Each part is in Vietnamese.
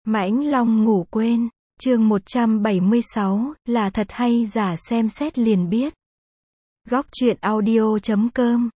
Mãnh Long ngủ quên, chương 176, là thật hay giả xem xét liền biết. Góc truyện audio.com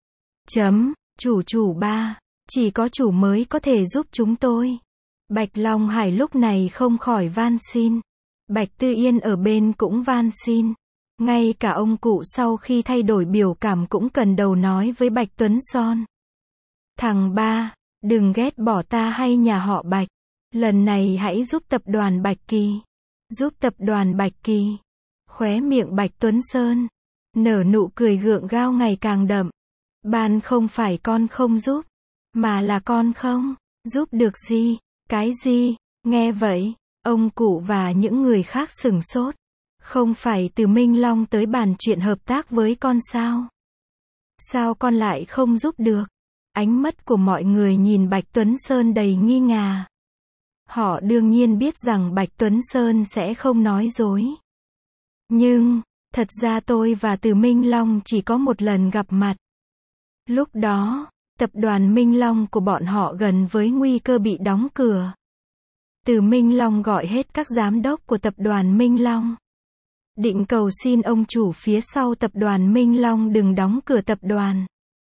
Chủ ba, chỉ có chủ mới có thể giúp chúng tôi. Bạch Long Hải lúc này không khỏi van xin. Bạch Tư Yên ở bên cũng van xin. Ngay cả ông cụ sau khi thay đổi biểu cảm cũng cần đầu nói với Bạch Tuấn Son. Thằng ba, đừng ghét bỏ ta hay nhà họ Bạch. Lần này hãy giúp tập đoàn Bạch Kỳ. Giúp tập đoàn Bạch Kỳ. Khóe miệng Bạch Tuấn Sơn nở nụ cười gượng gạo ngày càng đậm. Ban không phải con không giúp, mà là con không giúp được gì. Cái gì? Nghe vậy, ông cụ và những người khác sửng sốt. Không phải từ Minh Long tới bàn chuyện hợp tác với con sao? Sao con lại không giúp được? Ánh mắt của mọi người nhìn Bạch Tuấn Sơn đầy nghi ngờ. Họ đương nhiên biết rằng Bạch Tuấn Sơn sẽ không nói dối. Nhưng, thật ra tôi và Từ Minh Long chỉ có một lần gặp mặt. Lúc đó, tập đoàn Minh Long của bọn họ gần với nguy cơ bị đóng cửa. Từ Minh Long gọi hết các giám đốc của tập đoàn Minh Long. Định cầu xin ông chủ phía sau tập đoàn Minh Long đừng đóng cửa tập đoàn.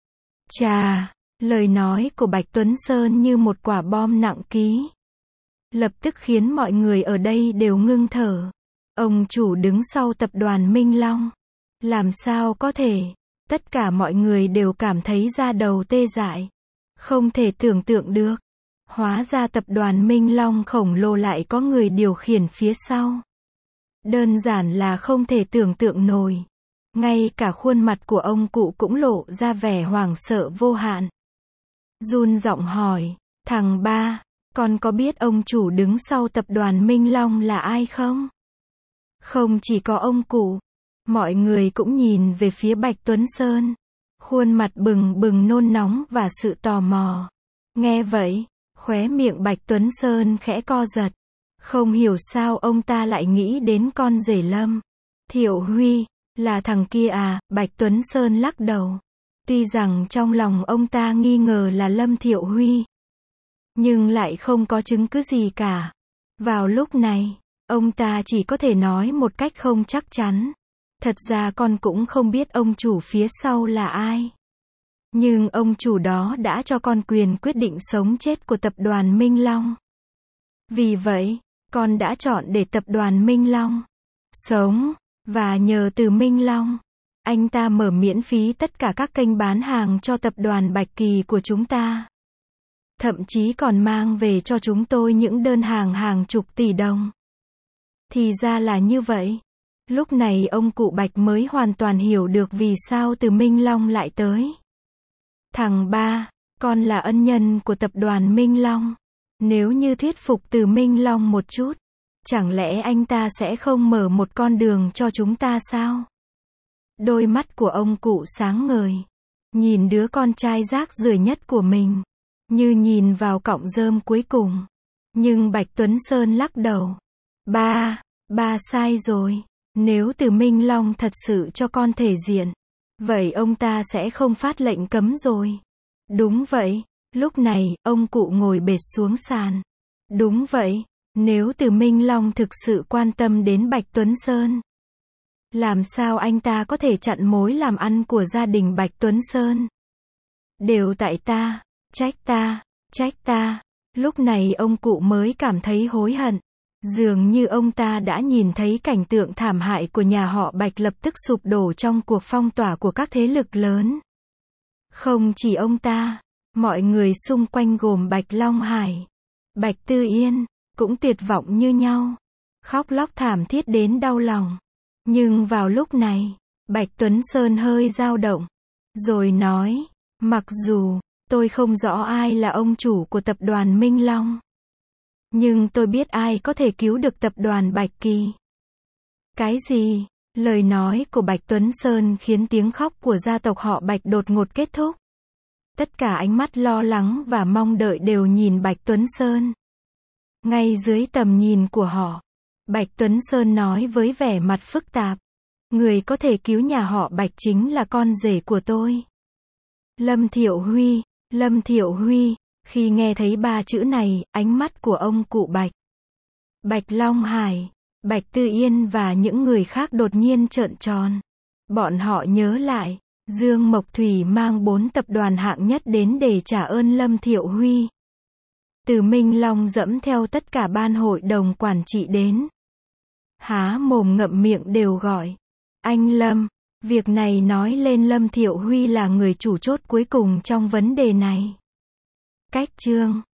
Chà, lời nói của Bạch Tuấn Sơn như một quả bom nặng ký. Lập tức khiến mọi người ở đây đều ngưng thở. Ông chủ đứng sau tập đoàn Minh Long. Làm sao có thể? Tất cả mọi người đều cảm thấy da đầu tê dại. Không thể tưởng tượng được. Hóa ra tập đoàn Minh Long khổng lồ lại có người điều khiển phía sau. Đơn giản là không thể tưởng tượng nổi. Ngay cả khuôn mặt của ông cụ cũng lộ ra vẻ hoảng sợ vô hạn. Run giọng hỏi, thằng ba, con có biết ông chủ đứng sau tập đoàn Minh Long là ai không? Không chỉ có ông cụ, mọi người cũng nhìn về phía Bạch Tuấn Sơn. Khuôn mặt bừng bừng nôn nóng và sự tò mò. Nghe vậy, khóe miệng Bạch Tuấn Sơn khẽ co giật. Không hiểu sao ông ta lại nghĩ đến con rể Lâm Thiệu Huy, là thằng kia à? Bạch Tuấn Sơn lắc đầu. Tuy rằng trong lòng ông ta nghi ngờ là Lâm Thiệu Huy, nhưng lại không có chứng cứ gì cả. Vào lúc này, ông ta chỉ có thể nói một cách không chắc chắn. Thật ra con cũng không biết ông chủ phía sau là ai. Nhưng ông chủ đó đã cho con quyền quyết định sống chết của tập đoàn Minh Long. Vì vậy, con đã chọn để tập đoàn Minh Long sống, và nhờ từ Minh Long, anh ta mở miễn phí tất cả các kênh bán hàng cho tập đoàn Bạch Kỳ của chúng ta. Thậm chí còn mang về cho chúng tôi những đơn hàng hàng chục tỷ đồng. Thì ra là như vậy. Lúc này ông cụ Bạch mới hoàn toàn hiểu được vì sao từ Minh Long lại tới. Thằng ba, con là ân nhân của tập đoàn Minh Long. Nếu như thuyết phục từ Minh Long một chút, chẳng lẽ anh ta sẽ không mở một con đường cho chúng ta sao? Đôi mắt của ông cụ sáng ngời. Nhìn đứa con trai rác rưởi nhất của mình. Như nhìn vào cọng rơm cuối cùng. Nhưng Bạch Tuấn Sơn lắc đầu. Ba sai rồi. Nếu từ Minh Long thật sự cho con thể diện, vậy ông ta sẽ không phát lệnh cấm rồi. Đúng vậy. Lúc này, ông cụ ngồi bệt xuống sàn. Đúng vậy. Nếu từ Minh Long thực sự quan tâm đến Bạch Tuấn Sơn, làm sao anh ta có thể chặn mối làm ăn của gia đình Bạch Tuấn Sơn? Đều tại ta. Trách ta. Lúc này ông cụ mới cảm thấy hối hận. Dường như ông ta đã nhìn thấy cảnh tượng thảm hại của nhà họ Bạch lập tức sụp đổ trong cuộc phong tỏa của các thế lực lớn. Không chỉ ông ta, mọi người xung quanh gồm Bạch Long Hải, Bạch Tư Yên, cũng tuyệt vọng như nhau. Khóc lóc thảm thiết đến đau lòng. Nhưng vào lúc này, Bạch Tuấn Sơn hơi dao động. Rồi nói, mặc dù tôi không rõ ai là ông chủ của tập đoàn Minh Long, nhưng tôi biết ai có thể cứu được tập đoàn Bạch Kỳ. Cái gì? Lời nói của Bạch Tuấn Sơn khiến tiếng khóc của gia tộc họ Bạch đột ngột kết thúc. Tất cả ánh mắt lo lắng và mong đợi đều nhìn Bạch Tuấn Sơn. Ngay dưới tầm nhìn của họ, Bạch Tuấn Sơn nói với vẻ mặt phức tạp. Người có thể cứu nhà họ Bạch chính là con rể của tôi. Lâm Thiệu Huy. Khi nghe thấy ba chữ này, ánh mắt của ông cụ Bạch Bạch Long Hải, Bạch Tư Yên và những người khác đột nhiên trợn tròn. Bọn họ nhớ lại, Dương Mộc Thủy mang 4 tập đoàn hạng nhất đến để trả ơn Lâm Thiệu Huy. Từ Minh Long dẫm theo tất cả ban hội đồng quản trị đến. Há mồm ngậm miệng đều gọi. Anh Lâm, việc này nói lên Lâm Thiệu Huy là người chủ chốt cuối cùng trong vấn đề này. Cách chương